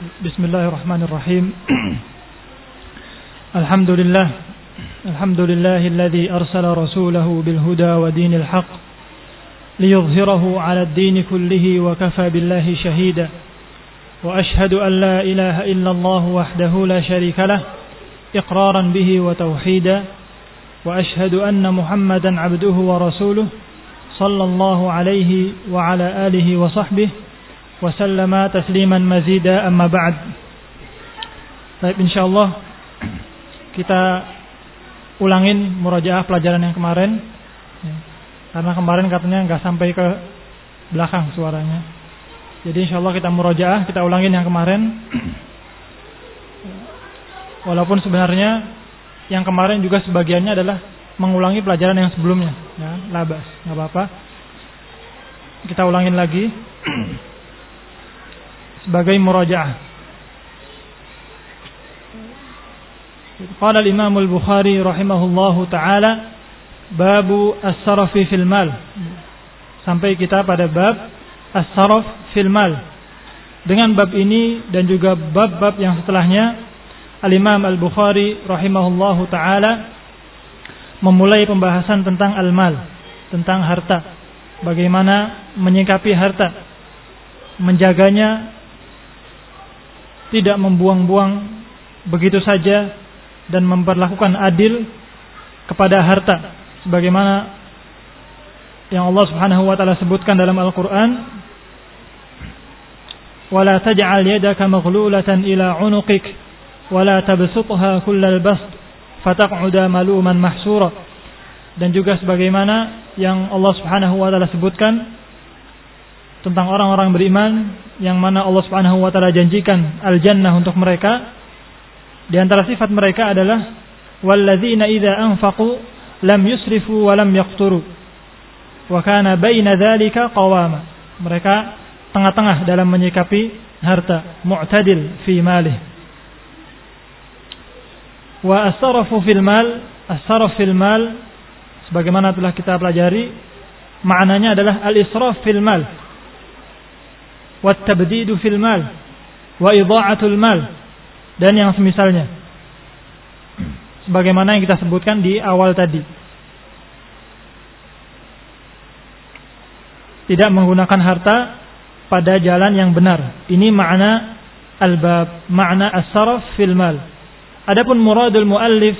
بسم الله الرحمن الرحيم. الحمد لله الذي أرسل رسوله بالهدى ودين الحق ليظهره على الدين كله وكفى بالله شهيدا وأشهد أن لا إله إلا الله وحده لا شريك له إقرارا به وتوحيدا وأشهد أن محمدا عبده ورسوله صلى الله عليه وعلى آله وصحبه وسلم تسليما مزيدا أما بعد. Baik, insyaallah kita ulangin murajaah pelajaran yang kemarin karena kemarin katanya nggak sampai ke belakang suaranya. Jadi insyaallah kita murajaah, kita ulangin yang kemarin. Walaupun sebenarnya yang kemarin juga sebagiannya adalah mengulangi pelajaran yang sebelumnya, ya, labas, nggak apa-apa. Kita ulangin lagi sebagai murajaah. Qala al-Imam al-Bukhari rahimahullahu taala babu as-sarfi fil mal. Sampai kita pada bab as-sarf fil mal. Dengan bab ini dan juga bab-bab yang setelahnya, al-Imam al-Bukhari rahimahullahu taala memulai pembahasan tentang al-mal, tentang harta. Bagaimana menyikapi harta, menjaganya, tidak membuang-buang begitu saja, dan memperlakukan adil kepada harta sebagaimana yang Allah Subhanahu wa taala sebutkan dalam Al-Qur'an, wala taj'al yadaka maghlulatan ila 'unuqik wala tabsutha kullal bast fataq'uda maluman mahsura. Dan juga sebagaimana yang Allah Subhanahu wa taala sebutkan tentang orang-orang beriman yang mana Allah Subhanahu wa taala janjikan al-jannah untuk mereka. Di antara sifat mereka adalah walladzina idza anfaqu lam yusrifu wa lam yaqturu wa kana baina dzalika qawama. Mereka tengah-tengah dalam menyikapi harta, mu'tadil fi malih. Wa as-sarfu fil mal, as-sarf fil mal sebagaimana telah kita pelajari maknanya adalah al-israf fil mal wa at-tabdidu fil mal wa idha'atul mal dan yang semisalnya, sebagaimana yang kita sebutkan di awal tadi. Tidak menggunakan harta pada jalan yang benar. Ini makna al-bab, makna as-sarf fil mal. Adapun muradul muallif,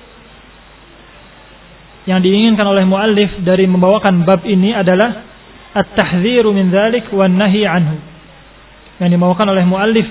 yang diinginkan oleh muallif dari membawakan bab ini adalah at-tahdziru min dzalik wan nahi anhu. Yang dibawakan oleh muallif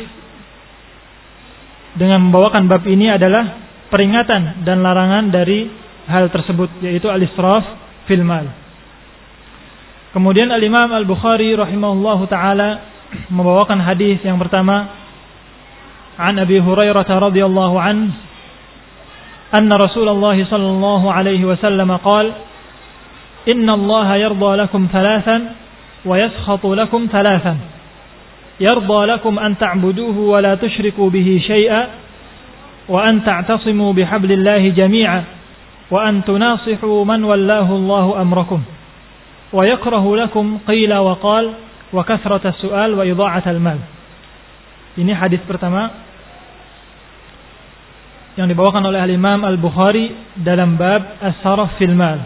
dengan membawakan bab ini adalah peringatan dan larangan dari hal tersebut, yaitu al-israf fil mal. Kemudian al-Imam al-Bukhari rahimahullahu taala membawakan hadis yang pertama, an Abi Hurairah radhiyallahu anhu anna Rasulullah sallallahu alaihi wasallam qala inna Allah yarda lakum thalathan wa yaskhatu lakum thalathan. يرضى لكم أن تعبدوه ولا تشركوا به شيئا وأن تعتصموا بحبل الله جميعا وأن تناصحوا من والله الله أمركم ويكره لكم قيل وقال وكثرة السؤال وإضاعة المال. Ini hadis pertama yang dibawakan oleh Imam Al-Bukhari dalam bab as-sarf fil mal.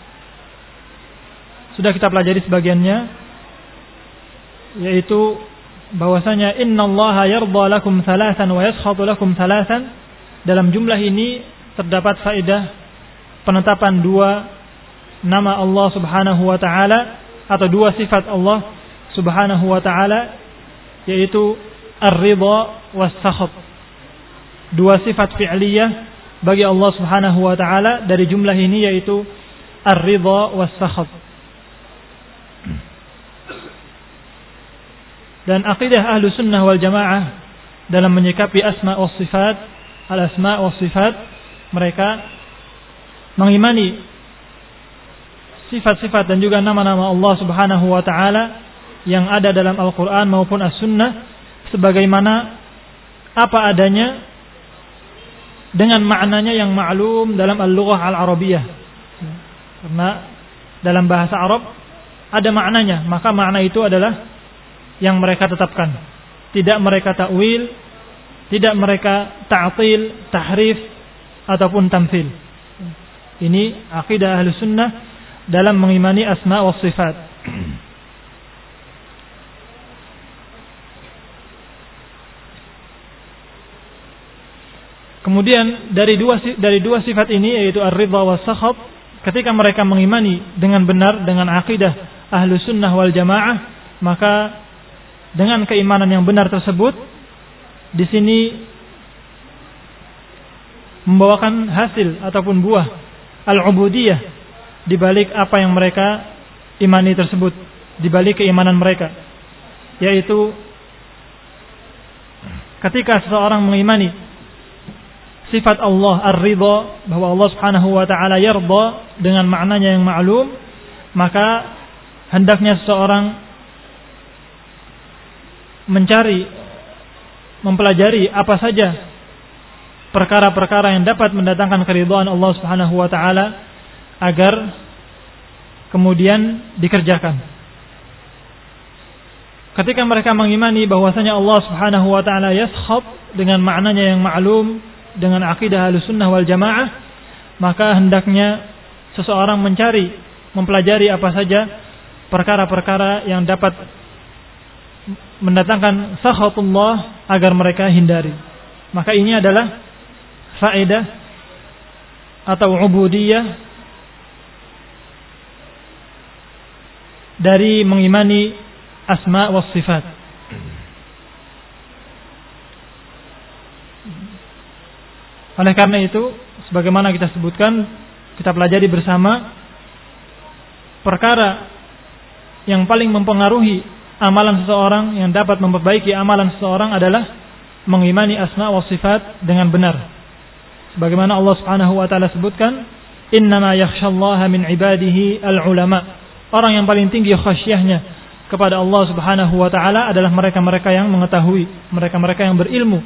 Sudah kita pelajari sebagiannya, yaitu bahwasanya innallaha yarda lakum thalathan wa yaskhatu lakum thalathan. Dalam jumlah ini terdapat faedah penetapan dua nama Allah Subhanahu wa taala atau dua sifat Allah Subhanahu wa taala, yaitu ar-ridha was-sakhat. Dua sifat fi'liyah bagi Allah Subhanahu wa taala dari jumlah ini, yaitu ar-ridha was-sakhat. Dan akidah ahlu sunnah wal jamaah dalam menyikapi asma wa sifat, al-asma wa sifat, mereka mengimani sifat-sifat dan juga nama-nama Allah Subhanahu wa taala yang ada dalam Al-Quran maupun as-sunnah sebagaimana apa adanya, dengan maknanya yang ma'lum dalam al-lughah al-arabiyah. Karena dalam bahasa Arab ada maknanya, maka makna itu adalah yang mereka tetapkan. tidak mereka takwil, tidak mereka ta'til, tahrif ataupun tamtsil. Ini akidah Ahlus Sunnah dalam mengimani asma wa sifat. Kemudian dari dua sifat ini, yaitu ar-ridha wa sakhat, ketika mereka mengimani dengan benar dengan akidah Ahlus Sunnah wal Jamaah, maka dengan keimanan yang benar tersebut di sini membawakan hasil ataupun buah al-ubudiyah di balik apa yang mereka imani tersebut, di balik keimanan mereka, yaitu ketika seseorang mengimani sifat Allah ar-ridha, bahwa Allah Subhanahu wa taala yarda dengan maknanya yang ma'lum, maka hendaknya seseorang mempelajari apa saja perkara-perkara yang dapat mendatangkan keridhaan Allah Subhanahu wa taala agar kemudian dikerjakan. Ketika mereka mengimani bahwasanya Allah Subhanahu wa taala yaskhab dengan maknanya yang ma'lum, dengan akidah Ahlussunnah wal Jamaah, maka hendaknya seseorang mempelajari apa saja perkara-perkara yang dapat mendatangkan sakhatullah agar mereka hindari. Maka ini adalah faedah atau ubudiyah dari mengimani asma wa sifat. Oleh karena itu, sebagaimana kita sebutkan, kita pelajari bersama, perkara yang paling mempengaruhi amalan seseorang, yang dapat memperbaiki amalan seseorang adalah mengimani asma wa sifat dengan benar. Sebagaimana Allah Subhanahu wa taala sebutkan, innama yakhshallaha min ibadihi al-ulama. Orang yang paling tinggi khasyahnya kepada Allah Subhanahu wa taala adalah mereka-mereka yang mengetahui, mereka-mereka yang berilmu,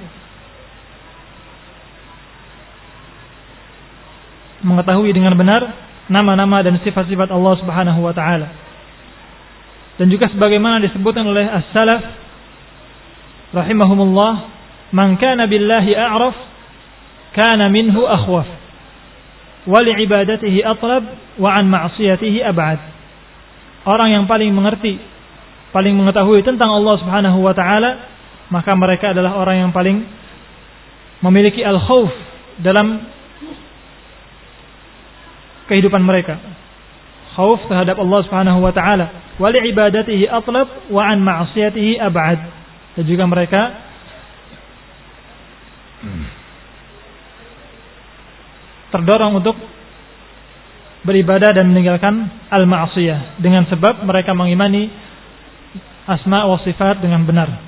mengetahui dengan benar nama-nama dan sifat-sifat Allah Subhanahu wa taala. Dan juga sebagaimana disebutkan oleh as-salaf rahimahumullah, man kana billahi a'raf kana minhu akhwaf wa li'ibadatihi atlab wa an ma'siyatihi ab'ad. Orang yang paling mengerti, paling mengetahui tentang Allah Subhanahu wa taala, maka mereka adalah orang yang paling memiliki al-khauf dalam kehidupan mereka, khauf terhadap Allah Subhanahu wa taala, wa li ibadatihi atlab wa an ma'siyatihi ab'ad. Dan juga mereka terdorong untuk beribadah dan meninggalkan al-ma'siyah dengan sebab mereka mengimani asma wa sifat dengan benar.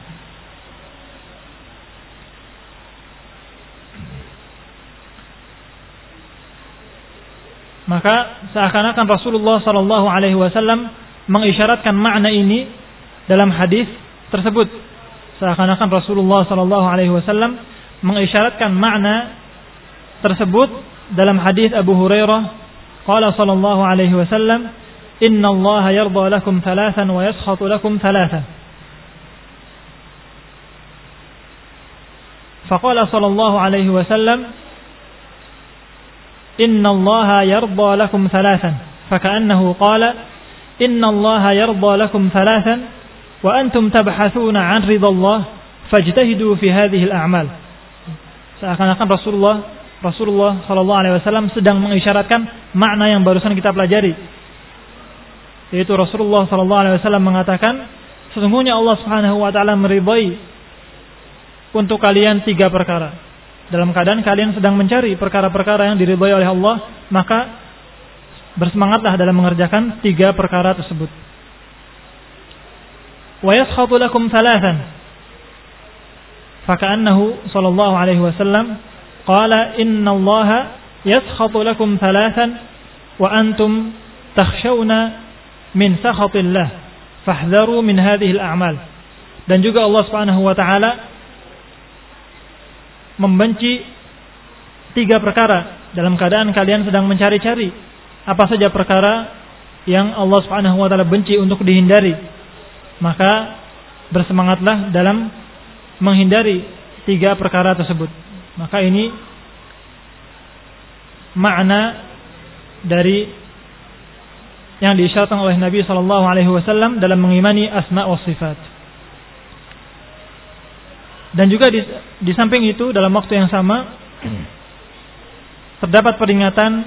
Maka seakan-akan Rasulullah sallallahu alaihi wasallam mengisyaratkan makna ini dalam hadis tersebut. Seakan-akan Rasulullah sallallahu alaihi wasallam mengisyaratkan makna tersebut dalam hadis Abu Hurairah, qala sallallahu alaihi wasallam, innallaha yarda lakum thalathan wa yaskhatu lakum thalathan. Faqala sallallahu alaihi wasallam, إن الله يرضى لكم ثلاثا فكأنه قال إن الله يرضى لكم ثلاثا وأنتم تبحثون عن رضا الله فاجتهدوا في هذه الأعمال. Seakan-akan Rasulullah sallallahu alaihi wasallam sedang mengisyaratkan makna yang barusan kita pelajari, yaitu Rasulullah sallallahu alaihi wasallam mengatakan, sesungguhnya Allah Subhanahu wa taala meridai untuk kalian 3 perkara. Dalam keadaan kalian sedang mencari perkara-perkara yang diridhai oleh Allah, maka bersemangatlah dalam mengerjakan 3 perkara tersebut. Wa yaskhatu lakum thalathan. Faka'annahu sallallahu alaihi wasallam qala innallaha yaskhatu lakum thalathan wa antum takhshawna min sakhatillah fahdharu min hadhihi al-a'mal. Dan juga Allah Subhanahu wa taala membenci 3 perkara dalam keadaan kalian sedang mencari-cari apa saja perkara yang Allah Subhanahu wa taala benci untuk dihindari. Maka bersemangatlah dalam menghindari 3 perkara tersebut. Maka ini makna dari yang diisyaratkan oleh Nabi SAW dalam mengimani asma wa sifat. Dan juga di samping itu dalam waktu yang sama terdapat peringatan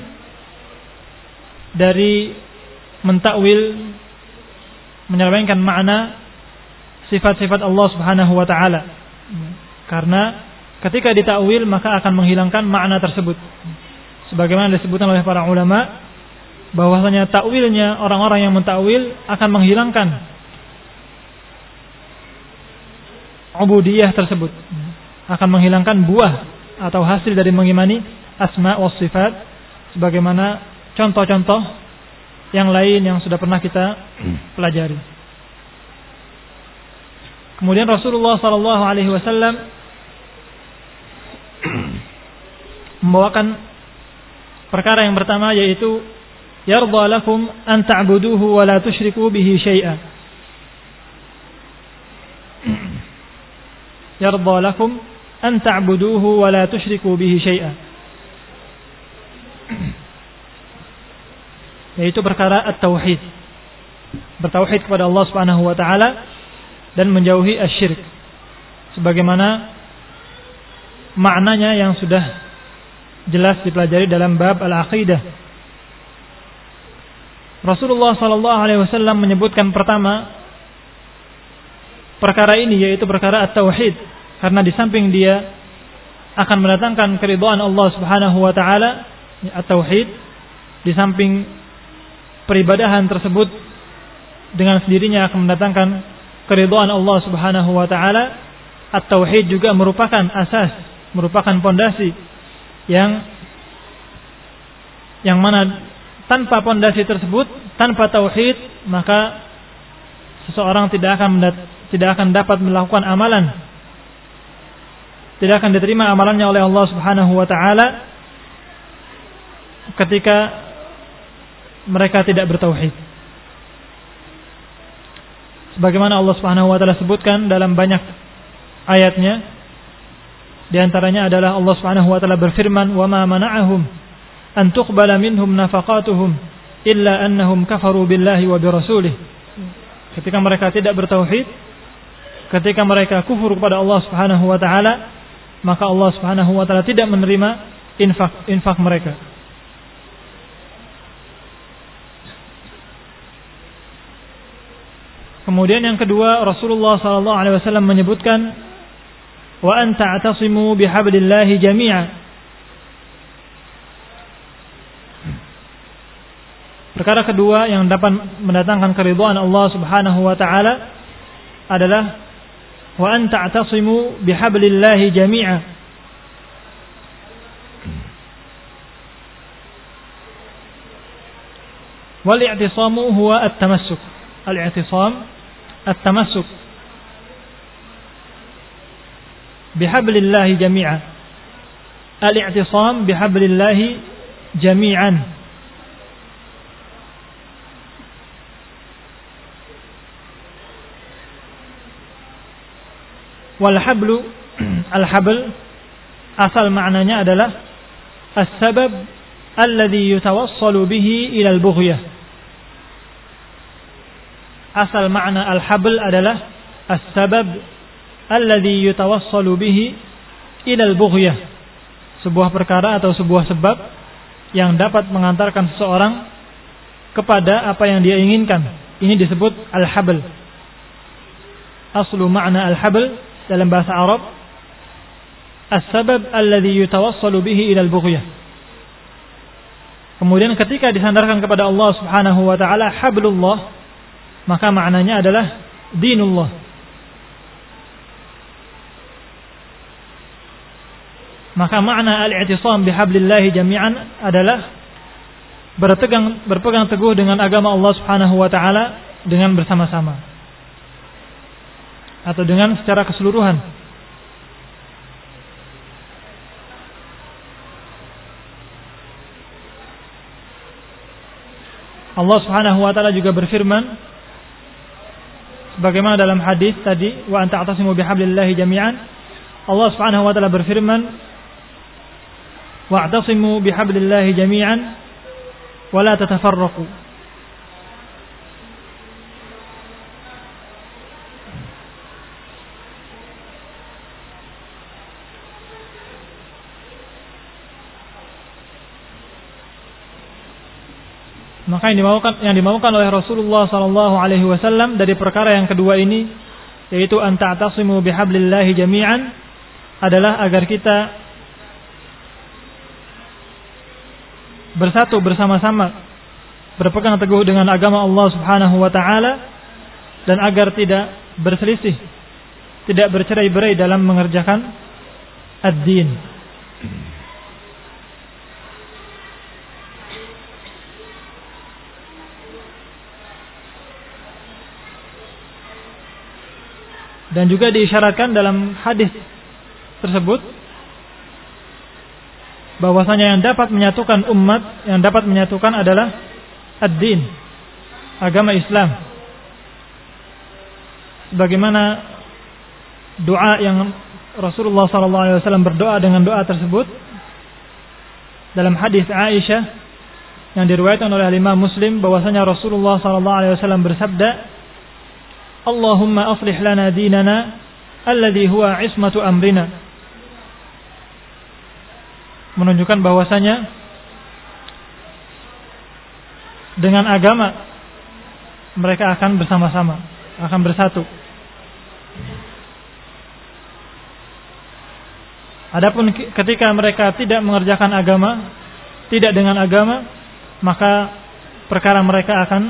dari mentakwil, menyelewengkan makna sifat-sifat Allah Subhanahu wa taala. Karena ketika ditakwil maka akan menghilangkan makna tersebut. Sebagaimana disebutkan oleh para ulama bahwasanya takwilnya orang-orang yang mentakwil akan menghilangkan ubudiyah tersebut, akan menghilangkan buah atau hasil dari mengimani asma wa sifat, sebagaimana contoh-contoh yang lain yang sudah pernah kita pelajari. Kemudian Rasulullah SAW membawakan perkara yang pertama, yaitu yarda lakum an ta'buduhu wa la tusyriku bihi syai'a. Yarda lakum an ta'buduhu wa la tusyriku bihi syai'a. Yaitu perkara at-tauhid. Bertauhid kepada Allah Subhanahu wa taala dan menjauhi asy-syirik. Sebagaimana maknanya yang sudah jelas dipelajari dalam bab al-aqidah. Rasulullah SAW menyebutkan pertama perkara ini, yaitu perkara at-tauhid, karena di samping dia akan mendatangkan keridhaan Allah Subhanahu wa taala, at-tauhid, di samping peribadahan tersebut dengan sendirinya akan mendatangkan keridhaan Allah Subhanahu wa taala, at-tauhid juga merupakan asas, merupakan pondasi yang mana tanpa pondasi tersebut, tanpa tauhid, maka seseorang tidak akan dapat melakukan amalan, tidak akan diterima amalannya oleh Allah Subhanahu wa taala ketika mereka tidak bertauhid. Sebagaimana Allah Subhanahu wa taala sebutkan dalam banyak ayatnya, di antaranya adalah Allah Subhanahu wa taala berfirman, "Wa ma mana'ahum an tuqbala minhum nafaqatuhum illa annahum kafaru billahi wa birasulih." Ketika mereka tidak bertauhid, ketika mereka kufur kepada Allah Subhanahu wa taala, maka Allah Subhanahu wa taala tidak menerima infak mereka. Kemudian yang kedua, Rasulullah sallallahu alaihi wasallam menyebutkan, wa an ta'tasimu bihablillahi jami'a. Perkara kedua yang dapat mendatangkan keridhaan Allah Subhanahu wa taala adalah wa an ta'tasimu bihablillahi jami'a. Wal i'tisamu huwa at-tamassuk. Al-i'tisam at-tamassuk bihablillahi jami'a. Al-i'tisam bihablillahi jami'an. Wal hablu, al-habl, asal maknanya adalah as-sabab alladhi yutawassalu bihi ila al-bughyah. Asal makna al-habl adalah as-sabab alladhi yutawassalu bihi ila al-bughyah. Sebuah perkara atau sebuah sebab yang dapat mengantarkan seseorang kepada apa yang dia inginkan. Ini disebut al-habl. Aslu makna al-habl dalam bahasa Arab as-sabab alladhi yutawassalu bihi ila al-bughyah. Kemudian ketika disandarkan kepada Allah Subhanahu wa taala hablullah, maka maknanya adalah dinullah. Maka makna al-i'tisam bihablillahi jami'an adalah berpegang teguh dengan agama Allah Subhanahu wa taala dengan bersama-sama atau dengan secara keseluruhan. Allah Subhanahu wa taala juga berfirman Bagaimana dalam hadis tadi, wa anta atasimu bihablillahi jami'an. Allah Subhanahu wa taala berfirman, wa'tasimu bihablillahi jami'an wa la tatafarraqu. Maka yang dimaukan oleh Rasulullah sallallahu alaihi wasallam dari perkara yang kedua ini, yaitu an ta'tasimu bihablillahi jami'an, adalah agar kita bersatu bersama-sama, berpegang teguh dengan agama Allah Subhanahu wa taala, dan agar tidak berselisih, tidak bercerai-berai dalam mengerjakan ad-din. Dan juga diisyaratkan dalam hadis tersebut bahwasanya yang dapat menyatukan umat, yang dapat menyatukan adalah ad-din, agama Islam. Bagaimana doa yang Rasulullah SAW berdoa dengan doa tersebut dalam hadis Aisyah yang diriwayatkan oleh Imam Muslim, bahwasanya Rasulullah SAW bersabda, Allahumma aslih lana dinana alladhi huwa ismatu amrina. Menunjukkan bahwasanya dengan agama mereka akan bersama-sama, akan bersatu. Adapun ketika mereka tidak mengerjakan agama, tidak dengan agama, maka perkara mereka akan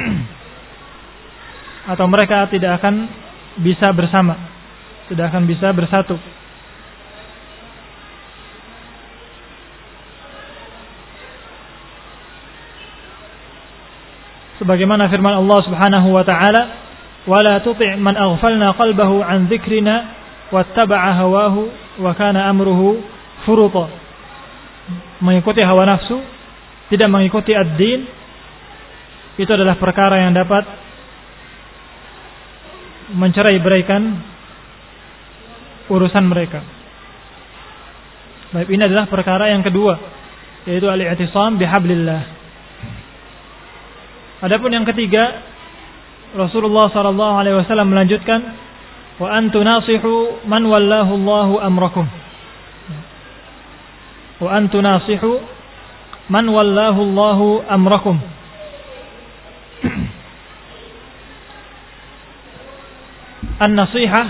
atau mereka tidak akan bisa bersama, tidak akan bisa bersatu. Sebagaimana firman Allah Subhanahu wa taala, "Wala tuti' man aghfalna qalbahu an dzikrina wattaba'a hawahu wa kana amruhu furuta." Mengikuti hawa nafsu, tidak mengikuti ad-din, itu adalah perkara yang dapat mencerai-beraikan urusan mereka. Baik, ini adalah perkara yang kedua, yaitu al-i'tisam bihablillah. Adapun yang ketiga, Rasulullah sallallahu alaihi wasallam melanjutkan, wa antu nasihu man wallahu Allahu amrakum. Wa antu nasihu man wallahu Allahu amrakum. An-nasihah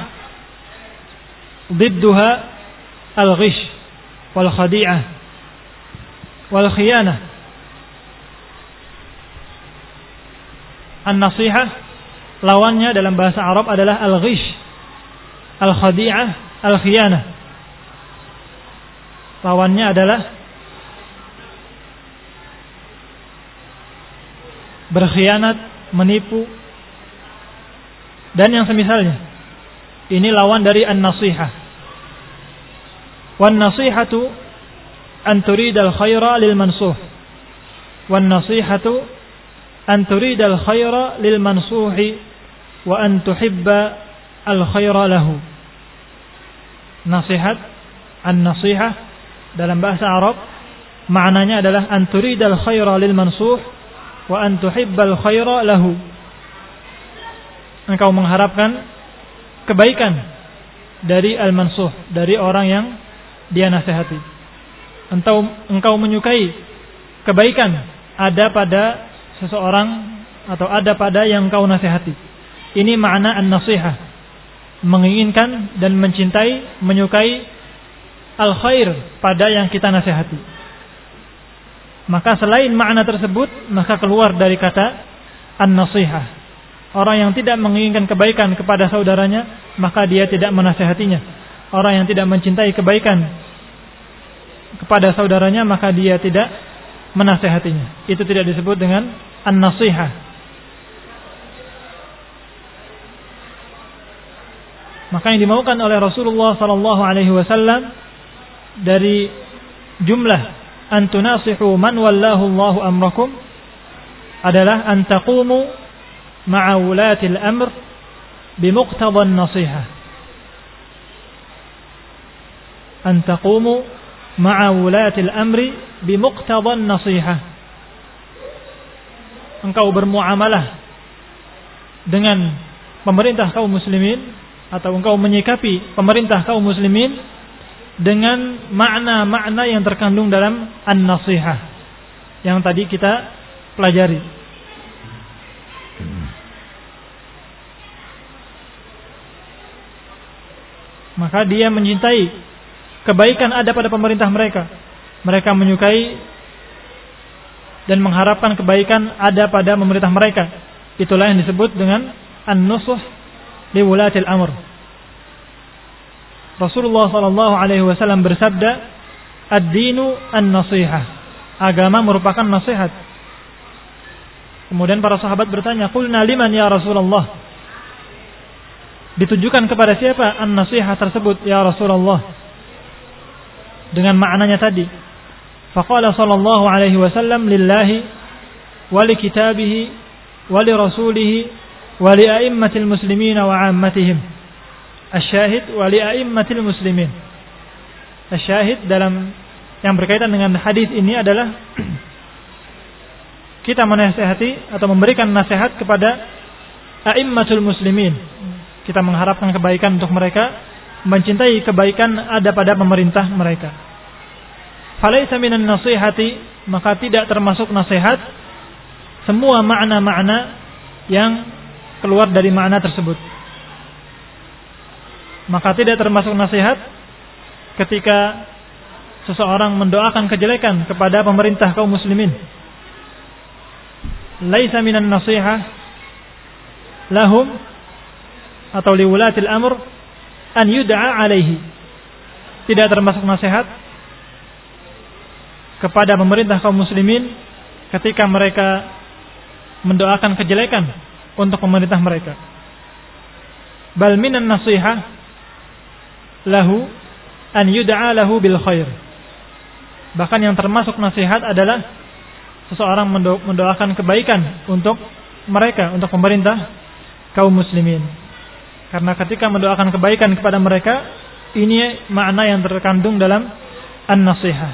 ضدها الغش والخديعة والخيانة. An-nasihah lawannya dalam bahasa Arab adalah al-ghish, al-khadi'ah, al-khiyanah. Lawannya adalah berkhianat, menipu, dan yang semisalnya. Ini lawan dari an-nasihah. Wan-nasihatu an turidal khaira lil mansuh. Wan-nasihatu an turidal khaira lil mansuhi wa an tuhibba al khaira lahu. Nasihat, an-nasihah dalam bahasa Arab maknanya adalah an turidal khaira lil mansuh wa an tuhibbal khaira lahu. Engkau mengharapkan kebaikan dari al-mansuh, dari orang yang dia nasihati. Engkau menyukai kebaikan ada pada seseorang atau ada pada yang engkau nasihati. Ini makna an-nasihah. Menginginkan dan mencintai, menyukai al-khair pada yang kita nasihati. Maka selain makna tersebut, maka keluar dari kata an-nasihah. Orang yang tidak menginginkan kebaikan kepada saudaranya, maka dia tidak menasihatinya. Orang yang tidak mencintai kebaikan kepada saudaranya, maka dia tidak menasihatinya. Itu tidak disebut dengan an-nasihah. Maka yang dimaukan oleh Rasulullah sallallahu alaihi wasallam dari jumlah an tunasihu man wallahu Allahu amrakum adalah an taqumu ma'a wulatil amr bimuqtadhan nasihah. An taqumu ma'a wulatil amri bimuqtadhan nasihah. Engkau bermuamalah dengan pemerintah kaum muslimin, atau engkau menyikapi pemerintah kaum muslimin dengan makna-makna yang terkandung dalam an-nasihah yang tadi kita pelajari. Maka dia mencintai kebaikan ada pada pemerintah mereka. Mereka menyukai dan mengharapkan kebaikan ada pada pemerintah mereka. Itulah yang disebut dengan an-nusuh li wulatil amr. Rasulullah sallallahu alaihi wasallam bersabda, "Ad-dinu an-nasihah." Agama merupakan nasihat. Kemudian para sahabat bertanya, "Qulna liman ya Rasulullah?" Ditujukan kepada siapa an-nasihah tersebut ya Rasulullah? Dengan maknanya tadi. Faqala sallallahu alaihi wasallam, "Lillahi wa li kitabihi wa li rasulihi wa li a'immatil muslimin wa 'ammatihim." Asyahid wa li a'immatil muslimin. Asyahid dalam yang berkaitan dengan hadis ini adalah kita menasihati atau memberikan nasihat kepada a'immatul muslimin. Kita mengharapkan kebaikan untuk mereka, mencintai kebaikan ada pada pemerintah mereka. Falaisa minan nasihati, maka tidak termasuk nasihat semua makna-makna yang keluar dari makna tersebut. Maka tidak termasuk nasihat ketika seseorang mendoakan kejelekan kepada pemerintah kaum muslimin. Laisa minan nasihah lahum atau liwulatil amr an yud'a alaihi. Tidak termasuk nasihat kepada pemerintah kaum muslimin ketika mereka mendoakan kejelekan untuk pemerintah mereka. Bal minan nasihah lahu an yud'a lahu bil khair. Bahkan yang termasuk nasihat adalah seseorang mendoakan kebaikan untuk mereka, untuk pemerintah kaum muslimin. Karena ketika mendoakan kebaikan kepada mereka, ini makna yang terkandung dalam an-nasihah.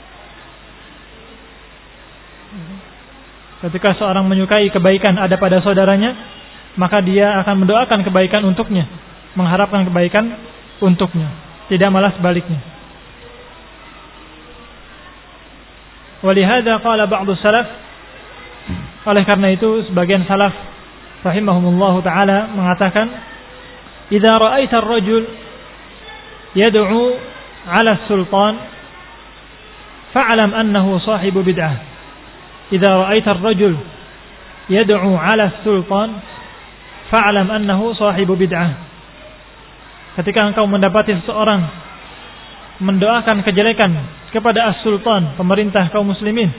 Ketika seorang menyukai kebaikan ada pada saudaranya, maka dia akan mendoakan kebaikan untuknya, mengharapkan kebaikan untuknya, tidak malah sebaliknya. Walihada qala ba'du salaf, oleh karena itu sebagian salaf rahimahumullah taala mengatakan, idza ra'aita ar-rajul yad'u 'ala as-sultan fa'lam annahu sahibu bid'ah. Idza ra'aita ar-rajul yad'u 'ala as-sultan fa'lam annahu sahibu bid'ah. Ketika engkau mendapati seseorang mendoakan kejelekan kepada as-sultan, pemerintah kaum muslimin,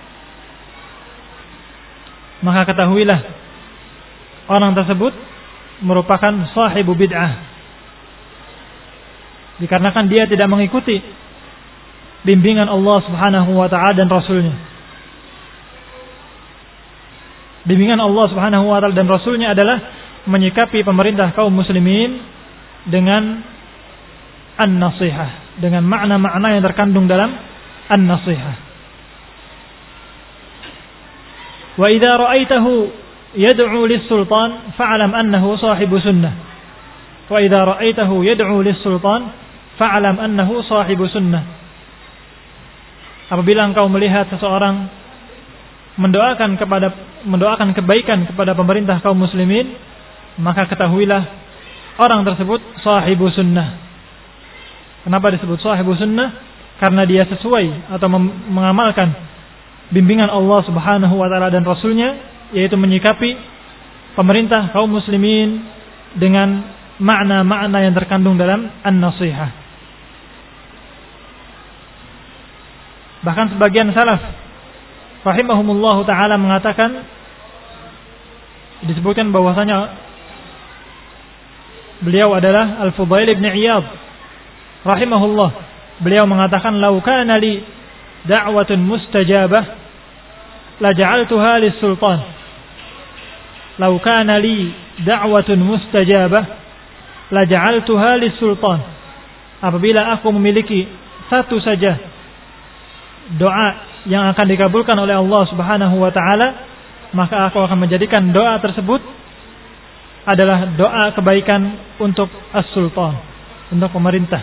maka ketahuilah orang tersebut merupakan sahibu bid'ah. Dikarenakan dia tidak mengikuti bimbingan Allah Subhanahu wa taala dan Rasulnya. Bimbingan Allah Subhanahu wa taala dan Rasulnya adalah menyikapi pemerintah kaum muslimin dengan an-nasihah, dengan makna-makna yang terkandung dalam an-nasihah. Wa idza ra'aitahu yad'u lis-sultan fa'lam annahu sahibu sunnah. Wa idza ra'aitahu yad'u lis-sultan fa'lam annahu sahibu sunnah. Apabila engkau melihat seseorang mendoakan kebaikan kepada pemerintah kaum muslimin, maka ketahuilah orang tersebut sahibu sunnah. Kenapa disebut sahibu sunnah? Karena dia sesuai atau mengamalkan bimbingan Allah Subhanahu wa taala dan Rasulnya, yaitu menyikapi pemerintah kaum muslimin dengan makna-makna yang terkandung dalam an-nasihah. Bahkan sebagian salaf rahimahumullah taala mengatakan, disebutkan bahwasanya beliau adalah Al-Fudail ibn Iyad rahimahullah. Beliau mengatakan, "Lau kana li da'watun mustajabah la ja'altuha lis-sultan." Lau kana li da'watun mustajabah la ja'altuha lis-sultan. Apabila aku memiliki satu saja doa yang akan dikabulkan oleh Allah Subhanahu wa taala, maka aku akan menjadikan doa tersebut adalah doa kebaikan untuk as-sultan, untuk pemerintah.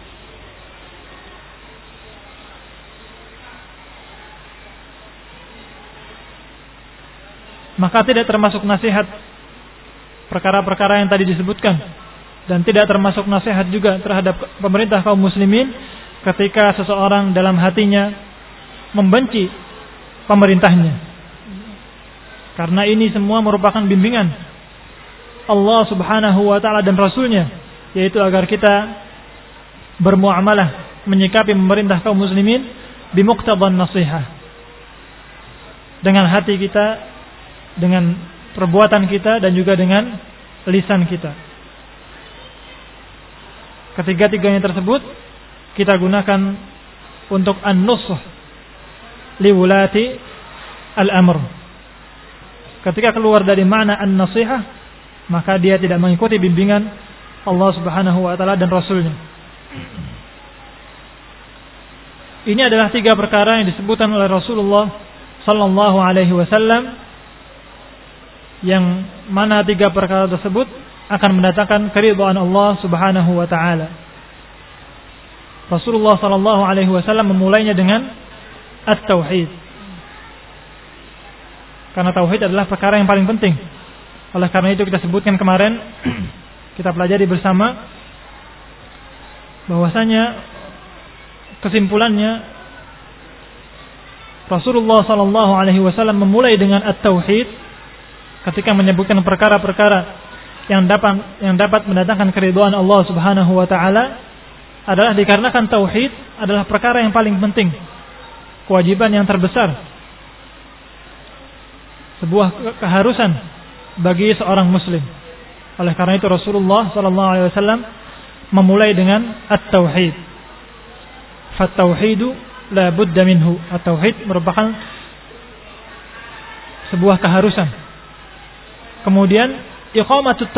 Maka tidak termasuk nasihat perkara-perkara yang tadi disebutkan, dan tidak termasuk nasihat juga terhadap pemerintah kaum muslimin ketika seseorang dalam hatinya membenci pemerintahnya. Karena ini semua merupakan bimbingan Allah Subhanahu wa taala dan Rasulnya, yaitu agar kita bermuamalah, menyikapi pemerintah kaum muslimin bimuqtadan nasihah, dengan hati kita, dengan perbuatan kita, dan juga dengan lisan kita. Ketiga-tiganya tersebut kita gunakan untuk an-nusuh liwulati al-amr. Ketika keluar dari makna an-nasihah, maka dia tidak mengikuti bimbingan Allah Subhanahu wa taala dan Rasulnya. Ini adalah 3 perkara yang disebutkan oleh Rasulullah sallallahu alaihi wasallam, yang mana 3 perkara tersebut akan mendatangkan keridhaan Allah Subhanahu wa taala. Rasulullah sallallahu alaihi wasallam memulainya dengan at-tauhid. Karena tauhid adalah perkara yang paling penting. Oleh karena itu kita sebutkan kemarin, kita pelajari bersama bahwasanya kesimpulannya Rasulullah sallallahu alaihi wasallam memulai dengan at-tauhid ketika menyebutkan perkara-perkara yang dapat mendatangkan keridhaan Allah Subhanahu wa taala, adalah dikarenakan tauhid adalah perkara yang paling penting, kewajiban yang terbesar, sebuah keharusan bagi seorang muslim. Oleh karena itu Rasulullah sallallahu alaihi wasallam memulai dengan at-tauhid. Fat-tauhidu la budda minhu. At-tauhid merupakan sebuah keharusan. Kemudian iqamatut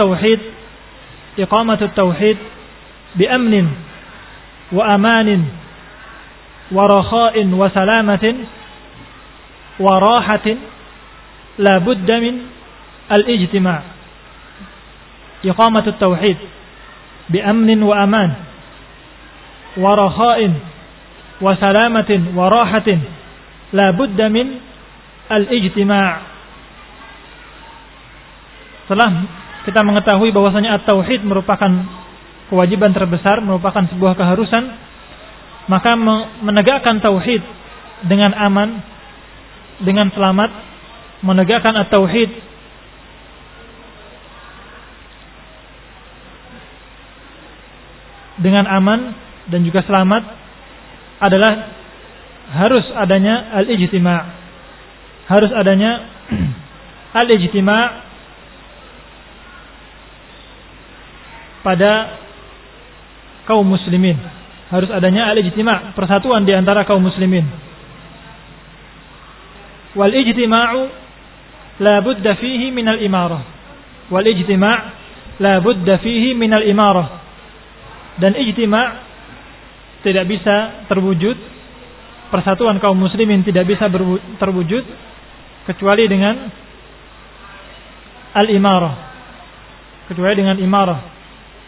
tauhid bi amnin wa amanin wa rakha'in wa salamatin wa rahatin la budda min al-ijtima'. Iqamatut tauhid bi amnin wa aman wa rakha'in wa salamatin wa rahatin la budda min al-ijtima'. Setelah kita mengetahui bahwasanya at-tauhid merupakan kewajiban terbesar, merupakan sebuah keharusan, maka menegakkan tauhid dengan aman, dengan selamat, menegakkan at-tauhid dengan aman dan juga selamat adalah harus adanya al-ijtima'. Harus adanya al-ijtima' pada kaum muslimin. Harus adanya al-ijtima', persatuan di antara kaum muslimin. Wal ijtima'u la budda fihi min al-imarah. Wal ijtima' la budda fihi min al-imarah. Dan ijtima' tidak bisa terwujud, persatuan kaum muslimin tidak bisa terwujud kecuali dengan al-imarah, kecuali dengan imarah,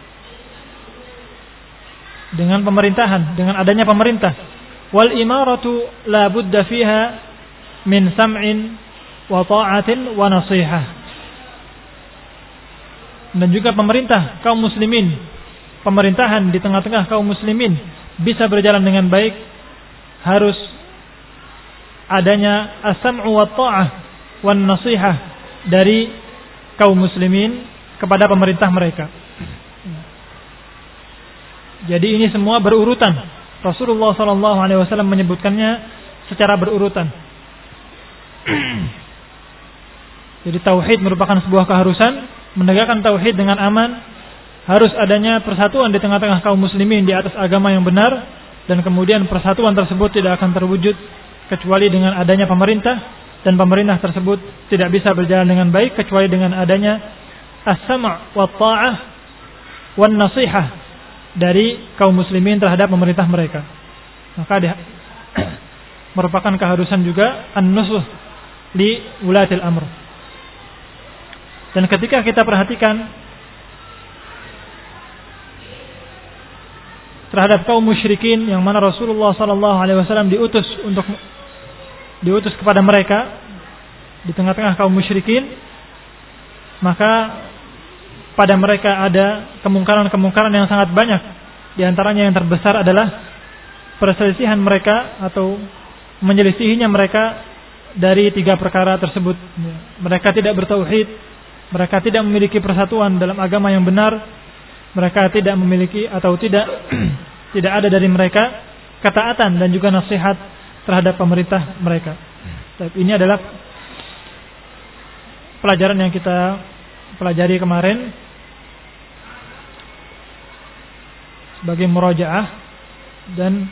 dengan pemerintahan, dengan adanya pemerintah. Wal imaratu la budda fiha min sam'in wa ta'atin wa nasihah. Dan juga pemerintah kaum muslimin, pemerintahan di tengah-tengah kaum muslimin bisa berjalan dengan baik, harus adanya as-sam'u wa ta'ah wa nasihah dari kaum muslimin kepada pemerintah mereka. Jadi ini semua berurutan. Rasulullah sallallahu alaihi wasallam menyebutkannya secara berurutan. Jadi tauhid merupakan sebuah keharusan, menegakkan tauhid dengan aman, harus adanya persatuan di tengah-tengah kaum muslimin di atas agama yang benar, dan kemudian persatuan tersebut tidak akan terwujud kecuali dengan adanya pemerintah, dan pemerintah tersebut tidak bisa berjalan dengan baik kecuali dengan adanya as-sam' wa ta'ah wan nasihah dari kaum muslimin terhadap pemerintah mereka. Maka merupakan keharusan juga an-nusuh li wulatil amr. Dan ketika kita perhatikan terhadap kaum musyrikin yang mana Rasulullah sallallahu alaihi wasallam diutus kepada mereka di tengah-tengah kaum musyrikin, maka pada mereka ada kemungkaran-kemungkaran yang sangat banyak. Di antaranya yang terbesar adalah perselisihan mereka atau menyelisihinya mereka dari 3 perkara tersebut. Mereka tidak bertauhid, mereka tidak memiliki persatuan dalam agama yang benar, mereka tidak memiliki atau tidak ada dari mereka ketaatan dan juga nasihat terhadap pemerintah mereka. Ini adalah pelajaran yang kita pelajari kemarin sebagai murajaah dan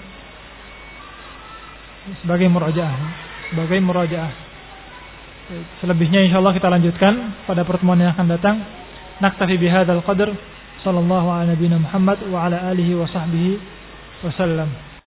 sebagai murajaah. Selebihnya insyaallah kita lanjutkan pada pertemuan yang akan datang. Naktafi bihadzal qadar. Sallallahu ala nabiyina Muhammad wa ala alihi wa sahbihi wasallam.